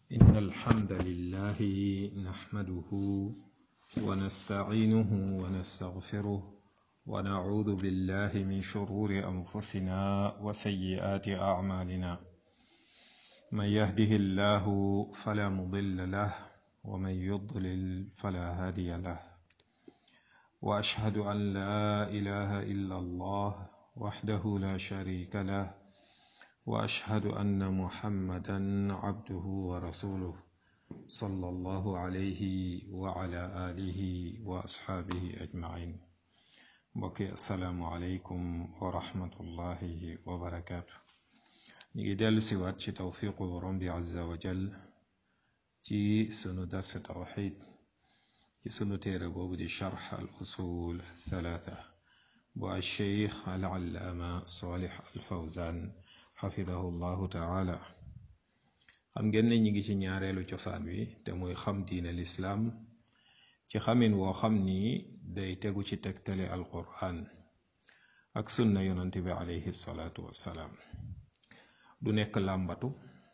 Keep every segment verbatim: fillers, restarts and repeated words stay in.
إن الحمد لله نحمده ونستعينه ونستغفره ونعوذ بالله من شرور أنفسنا وسيئات أعمالنا من يهده الله فلا مضل له ومن يضلل فلا هادي له وأشهد أن لا إله إلا الله وحده لا شريك له وأشهد أن محمدا عبده ورسوله صلى الله عليه وعلى آله وأصحابه أجمعين بقي السلام عليكم ورحمة الله وبركاته نجدل سوات توفيق ربي عز وجل في سنو درس التوحيد في سنو تيربو بدي شرح الأصول الثلاثة والشيخ العلامة صالح الفوزان حفظه الله تعالى xam ngeen ne ñi ngi ci ñaareelu cosaan wi te muy xam diine lislaam ci xamin woo xam ni day tegu ci tegtale alquran ak sunna yonante bi alayhi salaatu wassalaam du nekk làmbatu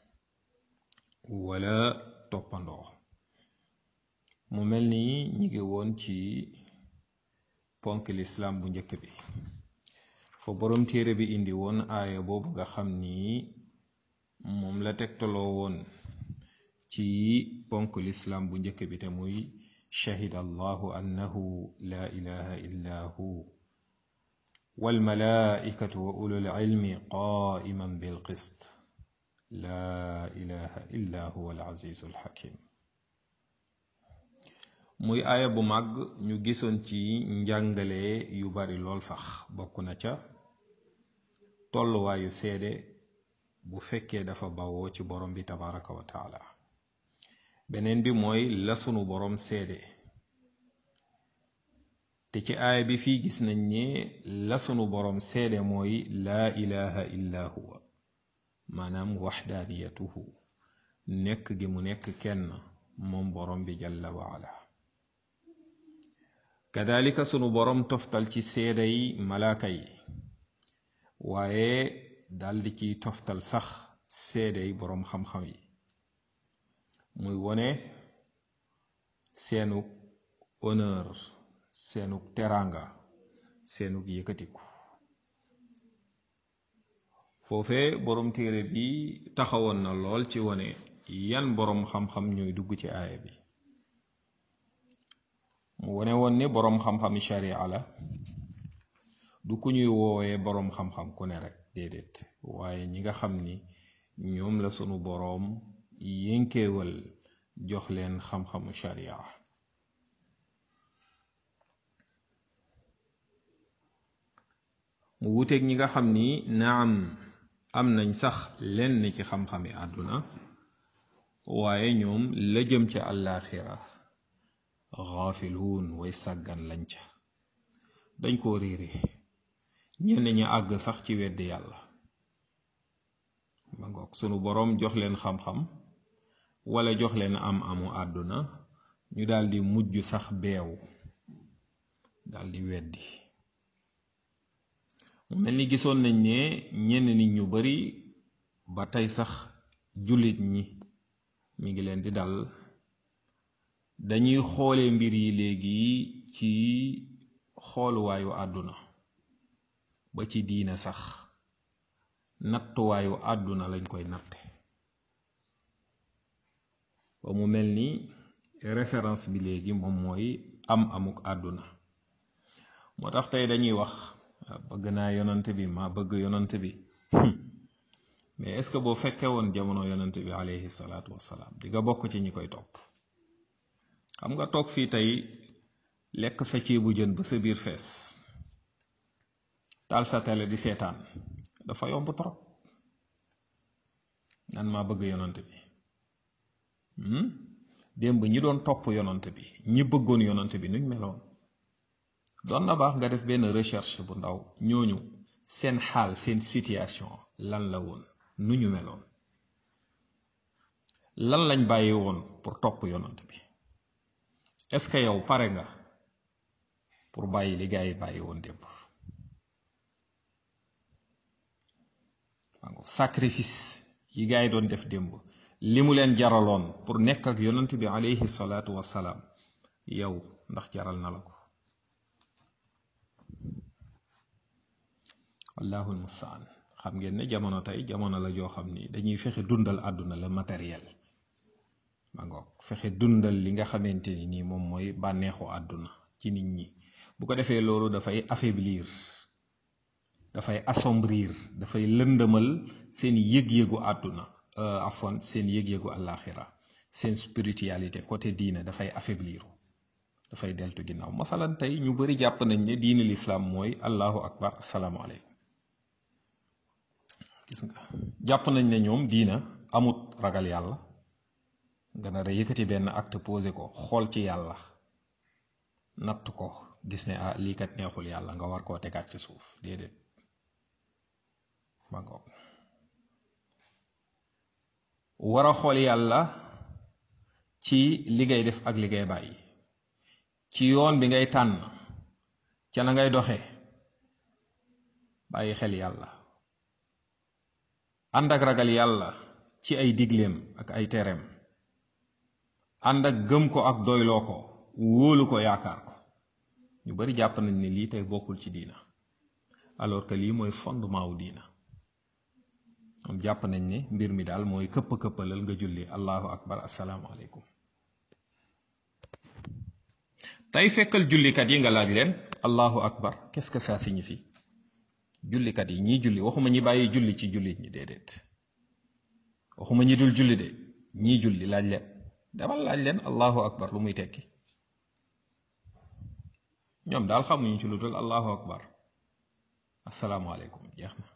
wala toppandoo mu mel ni ñi ngi woon ci ponk lislaam bu njëkk bi fa borom téere bi indi woon aaya boobu nga xam ni moom la tegtaloo woon ci ponk lislaam bu njëkk bi te muy shahida allahu annahu la ilaha illa hu wal malaikatu wa ulul ilmi qaiman bil qist la ilaha illa huwa al azizul hakim muy aaya bu màgg ñu gisoon ci njàngale yu bari lool sax bokk na ca tolluwaayu seede bu fekkee dafa bawoo ci borom bi tabaraka wa taala beneen bi mooy la sunu borom seede te ci aaya bi fii gis nañ ne la sunu borom seede mooy laa ilaha illa huwa maanaam waxdaaniyatuhu nekk gi mu nekk kenn moom borom bi jalla wa ala kadalika sunu borom toftal ci seede yi malaaka yi waaye daldi ciy toftal sax seede yi boroom xam-xam yi muy wone seenug honneur seenug teranga seenug yëkkatiku foofee boroom téere bi taxawoon na lool ci wone yan boroom xam-xam ñooy dugg ci aaya bi mu wone woon ne boroom xam-xami sharia la du ku ñuy woowee boroom xam-xam ku ne rek déedéet waaye ñi nga xam ni ñoom la sunu boroom yénkeewal jox leen xam-xamu sharia mu wuteeg ñi nga xam ni naam am nañ sax lenn ci xam-xami àdduna waaye ñoom la jëm ca àllaaxira xaafiluun way sàggan lañ ca dañ koo réere ñenn ñi àgg sax ci weddi yàlla ba ngoog sunu boroom jox leen xam-xam wala jox leen am amu àdduna ñu daldi mujj sax beew daldi weddi mu mel ni gisoon nañ ne ñenn nit ñu bari ba tey sax jullit ñi mi ngi leen di dal dañuy xoole mbir yi léegi ci xooluwaayu àdduna ba ci diina sax nattuwaayu àdduna lañ koy natte ba mu mel ni référence bi léegi moom mooy am amuk àdduna moo tax tey dañuy wax bëgg naa yonant bi ma bëgg yonant bi mais est-ce que boo fekkee woon jamono yonant bi alayhi salaatu wassalaam di nga bokk ci ñi koy topp xam nga toog fii tey lekk sa ceebu jën ba sa biir fees taal sa télé di seetaan dafa yomb trop nan maa bëgg yonant bi démb ñi doon topp yonant bi ñi bëggoon yonant bi nuñ meloon doon na baax nga def benn recherche bu ndaw ñooñu seen xaal seen situation lan la woon nu ñu meloon lan lañ bàyyi woon pour topp yonant bi est-ce que yow pare nga pour bàyyi li gaa yi bàyyi woon démb sacrifice yi gaa yi doon def démb li mu leen jaraloon pour nekk ak yonent bi alayhi salaatu wassalaam yow ndax jaral na la ko wallahul mustaan xam ngeen ne jamono tey jamono la joo xam ni dañuy fexe dundal àdduna la matériel ma ngoog fexe dundal li nga xamante ni nii moom mooy bànneexu àdduna ci nit ñi bu ko defee loolu dafay affaiblir dafay assombrir dafay lëndëmal seen yëg-yëgu àdduna afwan seen yëg-yëgu àllaaxira seen spiritualité côté diina dafay affaiblir dafay deltu ginnaaw masalan tey ñu bari jàpp nañ ne diine lislaam mooy allahu akbar asalaamaaleykum gis nga jàpp nañ ne ñoom diina amut ragal yàlla nga nar a yëkkati benn acte posé ko xool ci yàlla natt ko gis ne ah lii kat neexul yàlla nga war koo tegaat ci suuf déedéet ma ngoog war a xool yàlla ci li ngay def ak li ngay bàyyi ci yoon bi ngay tànn ca na ngay doxe bàyyi xel yàlla ànd ak ragal yàlla ci ay digleem ak ay tereem ànd ak gëm ko ak doyloo ko wóolu ko yaakaar ko ñu bari jàpp nañ ne lii tey bokkul ci diina alors que lii mooy fondement wu diina moom jàpp nañ ne mbir mi daal mooy këpp-këppalal nga julli allahu akbar assalaamu aleykum tey fekkal jullikat yi nga laaj leen allahu akbar qu'est-ce que ça signifie jullikat yi ñii julli waxuma ñi bàyyi julli ci jullit ñi déedéet waxuma ñi dul julli de ñii julli laaj leen demal laaj leen allahu akbar lu muy tekki ñoom daal xamuñu ci lu dul allahu akbar assalaamu aleykum jeex na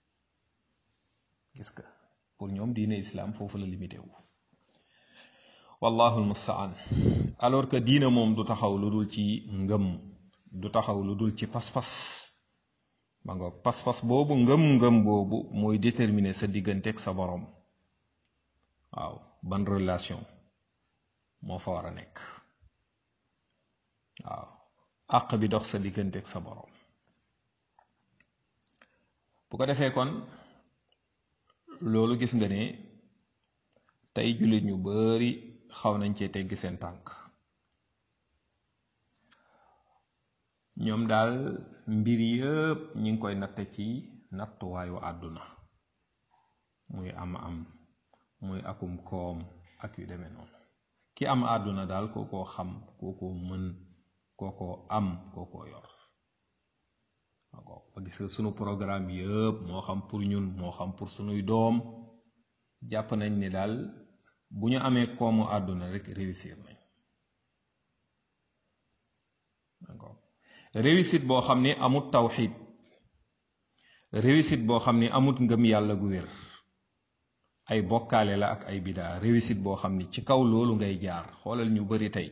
gis nga pour ñoom diine islam foofu la limité wu wallahu almustaan alors que diine moom du taxaw lu dul ci ngëm du taxaw lu dul ci pas-pas ba ngoog pas-pas boobu ngëm-ngëm boobu mooy déterminer sa digganteeg sa borom waaw ban relation moo fa war a nekk waaw àq bi dox sa digganteeg sa borom bu ko defee kon loolu gis nga ne tey jullit ñu bari xaw nañ cee teggi seen tànk ñoom daal mbir yëpp ñi ngi koy natte ci nattuwaayu àdduna muy am am muy akum koom ak yu demee noonu ki am àdduna daal kookoo xam kookoo mën kookoo am kookoo yor ba gis nga sunu programme yëpp moo xam pour ñun moo xam pour sunuy doom jàpp nañ ni daal bu ñu amee koomu àdduna rek réussir nañ d'accord réussite boo xam ni amut tawxid réussite boo xam ni amut ngëm yàlla gu wér ay bokkaale la ak ay bidaa réussite boo xam ni ci kaw loolu ngay jaar xoolal ñu bari tey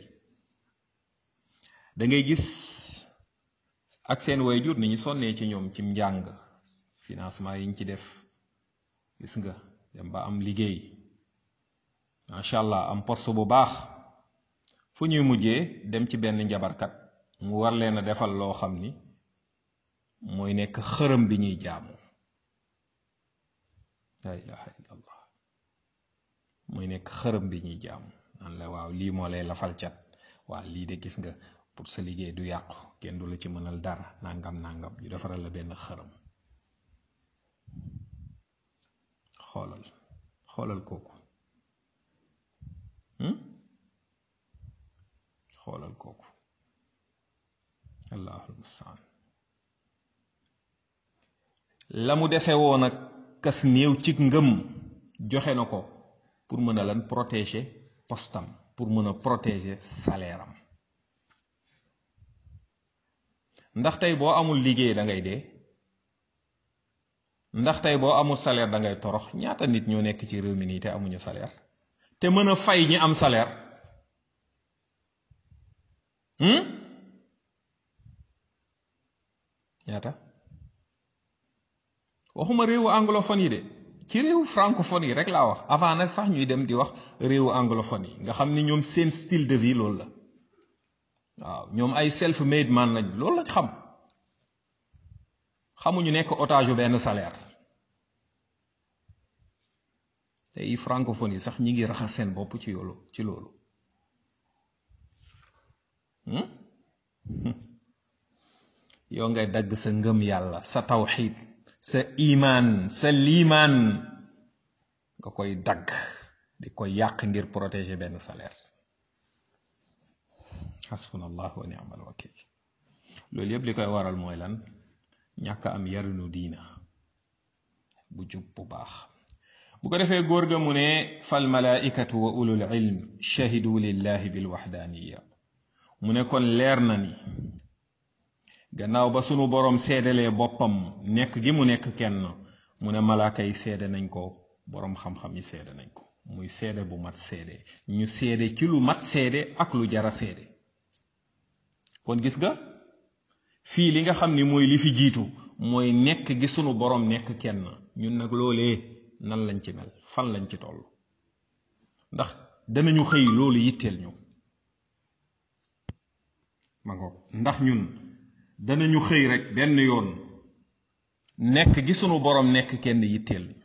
da ngay gis ak seen wayjur ni ñu sonnee ci ñoom cim njàng financement yi ñu ci def gis nga dem ba am liggéey macha allah am poste bu baax fu ñuy mujjee dem ci benn njabarkat mu war leen a defal loo xam ni mooy nekk xërëm bi ñuy jaamu la ilaha illallah mooy nekk xërëm bi ñuy jaamu naan la waaw lii moo lay lafal cat waaw lii de gis nga pour sa liggéey du yàqu kenn du la ci mënal dara nangam nangam ñu defaral la benn xërëm xoolal xoolal kooku xoolal kooku allahul mustaan la mu dese woon ak kas néew ci ngëm joxe na ko pour mën a lan protéger postam pour mën a protéger salaire am ndax tey boo amul liggéey da ngay dee ndax tey boo amul salaire da ngay torox ñaata nit ñoo nekk ci réew mi nii te amuñu salaire te mën a fay ñi am salaire ñaata waxuma réewu anglophone yi de ci réewu francophone yi rek laa wax avant nag sax ñuy dem di wax réewu anglophone yi nga xam ni ñoom seen style de vie loolu la waaw ñoom ay self made man lañ loolu lañ xam xamuñu nekk otage benn salaire ay francophone yi sax ñi ngi raxas seen bopp ci yoolu ci loolu yow ngay dagg sa ngëm yàlla sa tawxiid sa imaan sa liimaan nga koy dagg di koy yàq ngir protéger benn salaire hasbunallah wa ni'mal wakil loolu yëpp li koy waral mooy lan ñàkk am yarinu diina bu jub bu baax bu ko defee góor ga mu ne fal malaikatu wa ulul ilm shahidu lillahi bil wahdaniya mu ne kon leer na ni gannaaw ba sunu boroom seedalee boppam nekk gi mu nekk kenn mu ne malaaka yi seede nañ ko boroom xam-xam yi seede nañ ko muy seede bu mat seede ñu seede ci lu mat seede ak lu jara seede kon gis nga fii li nga xam ni mooy li fi jiitu mooy nekk gi sunu boroom nekk kenn ñun nag loolee nan lañ ci mel fan lañ ci toll ndax danañu xëy loolu yitteel ñu ma ngoog ndax ñun danañu xëy rek benn yoon nekk gi sunu boroom nekk kenn yitteel ñu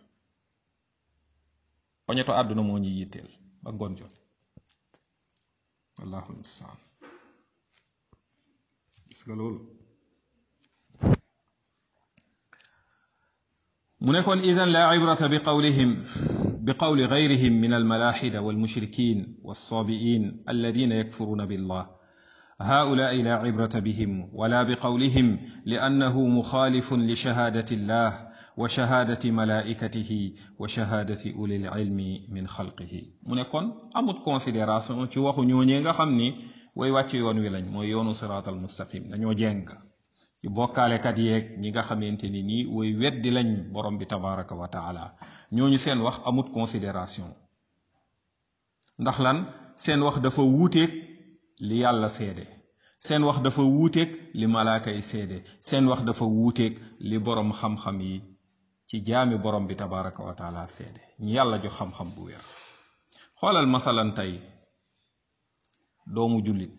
poñeto àdduna moo ñuy yitteel ba ngoon jot wallahu musta'an gis nga loolu mu ne kon idan la ibrata bi qawlihim bi qawli gayrihim min almalaxida walmushrikin walsabiin alladina yakfuruna billah هؤلاء لا عبرة بهم ولا بقولهم لأنه مخالف لشهادة الله وشهادة ملائكته وشهادة أولي العلم من خلقه من يكون أمود considération ci waxu ñooñee nga xam ni way wàcc yoon wi lañ mooy yoonu siraat al mustaqim dañoo jeng ci bokkaalekat yeeg ñi nga xamante ni nii way weddi lañ borom bi tabaraka wa taala ñooñu seen wax amut considération ndax lan seen wax dafa wuuteeg li yàlla seede seen wax dafa wuuteeg li malaaka yi seede seen wax dafa wuuteeg li borom xam-xam yi ci jaami borom bi tabaraka wa taala seede ñi yàlla jox xam-xam bu wér xoolal masalan tey doomu jullit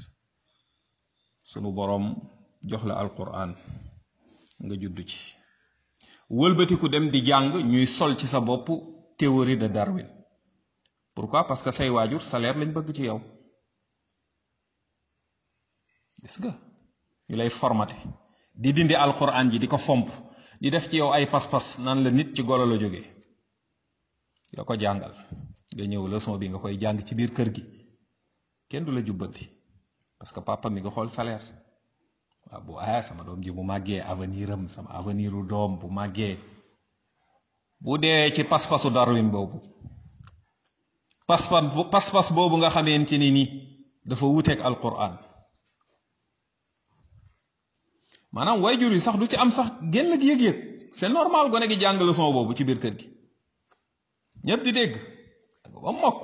sunu borom jox la alquran nga judd ci wëlbatiku dem di jàng ñuy sol ci sa bopp théorie de Darwin pourquoi parce que say waajur salaire lañ bëgg ci yow gis nga ñu lay formaté di dindi alquran ji di ko fomp di def ci yow ay pas-pas nan la nit ci golo la jóge la ko jàngal nga ñëw leçon bi nga koy jàng ci biir kër gi kenn du la jubbanti parce que papa mi nga xool salaire waaw bu ah sama doom ji bu màggee avenir am sama avenir u doom bu màggee bu dee ci pas-pasu Darwin boobu pas-pas pas-pas boobu nga xamante ni ni dafa wuteeg alquran maanaam waajur yi sax du ci am sax génn ak yëg-yëg c'est normal gone gi jàng leçon boobu ci biir kër gi ñëpp di dégg ba mokk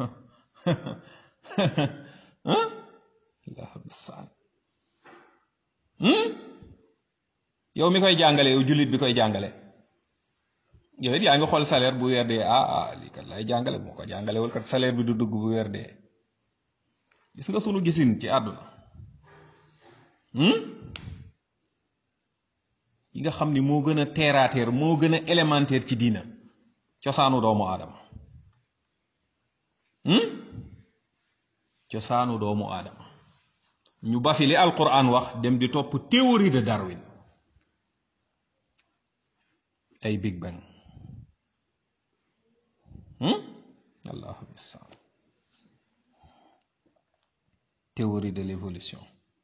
yow mi koy jàngale yow jullit bi koy jàngale yow it yaa ngi xool salaire bu weer dee ah ah lii kat lay jàngale moo ko jàngalewul kat salaire bi du dugg bu weer dee gis nga sunu gisin ci àdduna yi nga xam ni moo gën a terre à terre moo gën a élémentaire ci diina cosaanu doomu aadama cosaanu doomu aadama ñu bafi li alquran wax dem di topp théorie de Darwin ay Big Bang allahu musta'an théorie de l'évolution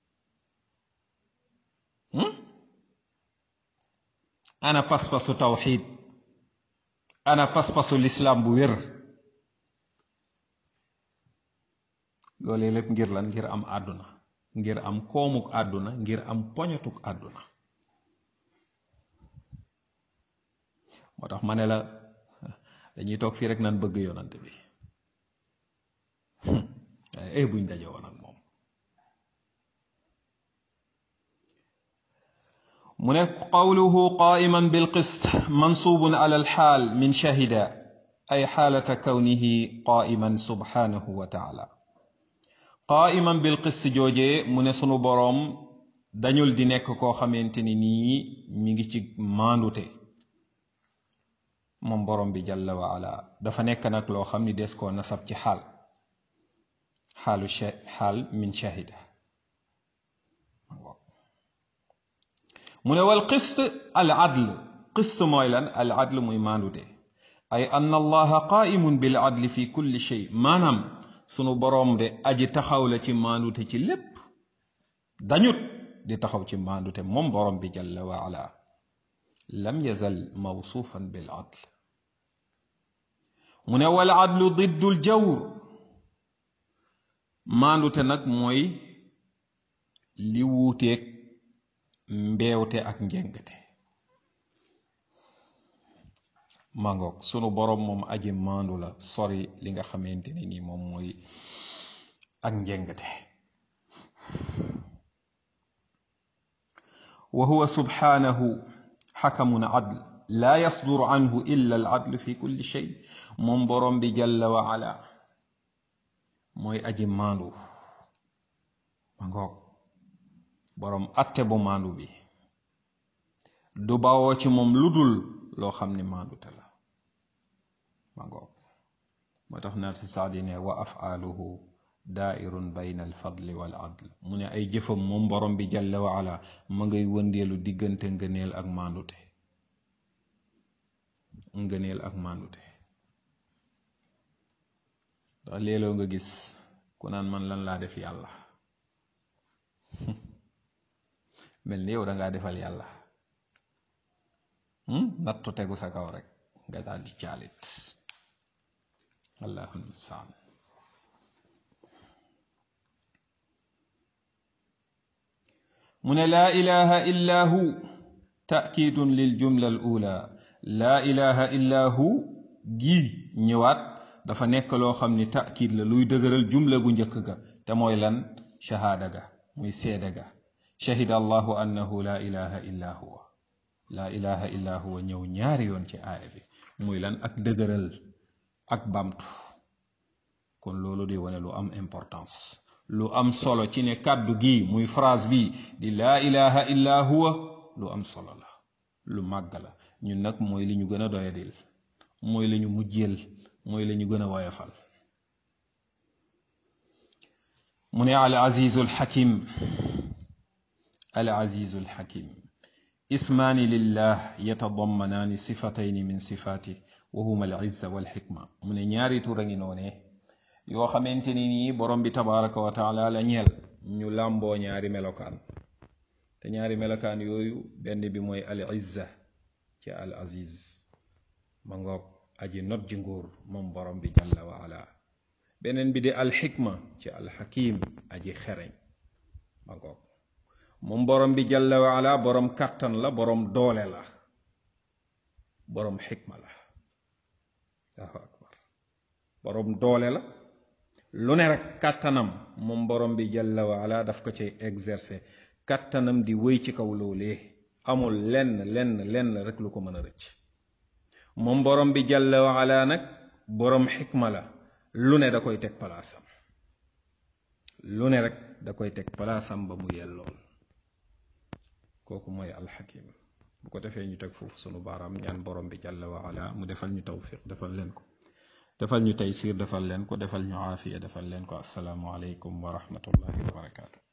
ana pas-pasu tawxid ana pas-pasu l'islam bu wér loolee lépp ngir lan ngir am àdduna ngir am koomuk àdduna ngir am poñatuk àdduna moo tax ma ne la dañuy toog fii rek naan bëgg yonante bi waaye ay buñ daje woon ak moom mu ne qawluhu qaa'iman bil qist mansuubun ala al xaal min shahida ay xaalata kawnihi qaa'iman subhanahu wa taala qaa'iman bil qist joojee mu ne sunu boroom dañul di nekk koo xamante ni nii mi ngi ci maandute moom borom bi jalla wa ala dafa nekk nag loo xam ni des koo nasab ci xaal xaalu xaal min shahida mu ne wal qist al adl qist mooy lan al adl muy maandute ay anna allaha qaimun bil adli fi kulli shay maanaam sunu boroom de aji taxaw la ci maandute ci lépp dañut di taxaw ci maandute moom boroom bi jalla wa ala lam yazal mawsuufan bil adl mu ne wal adlu diddul jawr maandute nag mooy li wuuteeg mbeewte ak njëngate mangoog sunu boroom moom aji maandu la sori li nga xamante ni nii moom mooy ak njëngate wa huwa subhanahu xakamun adl laa yasduru anhu illa al adl fi kulli shay moom boroom bi jalla wa ala mooy aji maandu mangoog boroom atte bu maandu bi du bawoo ci moom lu dul loo xam ni maandute la mangoog moo tax naa si saadi ne wa afaaluhu daairun bayna alfadli wal adl mu ne ay jëfam moom borom bi jalla wa ala ma ngay wëndeelu diggante ngëneel ak maandute ngëneel ak maandute ndax léeloo nga gis ku naan man lan laa def yàlla mel ni yow dangaa defal yàlla nattu tegu sa kaw rek nga daal di caalit allahul mustaan mu ne laa ilaha illa hu taakidun lil jumla al ula laa ilaha illa hu gii ñëwaat dafa nekk loo xam ni taakid la luy dëgëral jumla gu njëkk ga te mooy lan shahaada ga muy seede ga shahida allahu annahu laa ilaha illa huwa laa ilaha illa huwa ñëw ñaari yoon ci aaya bi muy lan ak dëgëral ak bamtu kon loolu di wane lu am importance lu am solo ci ne kàddu gi muy phrase bi di laa ilaha illa huwa lu am solo la lu màgg la ñun nag mooy li ñu gën a doyadil mooy li ñu mujjeel mooy li ñu gën a woyofal mu ne al azizul hakim al azizul hakim ismaani lillah yatadammanaani sifatayni min sifaati wa huma al izza wal xikma mu ne ñaari tur a ngi noonee yoo xamante ni nii borom bi tabaraka wa taala la ñeel ñu làmboo ñaari melokaan te ñaari melokaan yooyu benn bi mooy al izza ci al aziz ma ngoog aji not ji nguur moom borom bi jalla wa ala beneen bi di al xikma ci al xakim aji xereñ ma ngoog moom borom bi jalla wa ala borom kàttan la borom doole la borom xikma la allahu akbar borom doole la lu ne rek kàttanam moom borom bi jalla wa ala daf ko cay exercer kàttanam di wéy ci kaw loolee amul lenn lenn lenn rek lu ko mën a rëcc moom borom bi jalla wa ala nag borom xikma la lu ne da koy teg palaasam lu ne rek da koy teg palaasam ba mu yellool kooku mooy alxakim bu ko defee ñu teg foofu sunu baaraam ñaan borom bi jalla wa ala mu defal ñu tawfiq defal leen ko defal ñu taysiir defal leen ko defal ñu aafiya defal leen ko assalaamu aleykum wa rahmatullahi wa barakaatu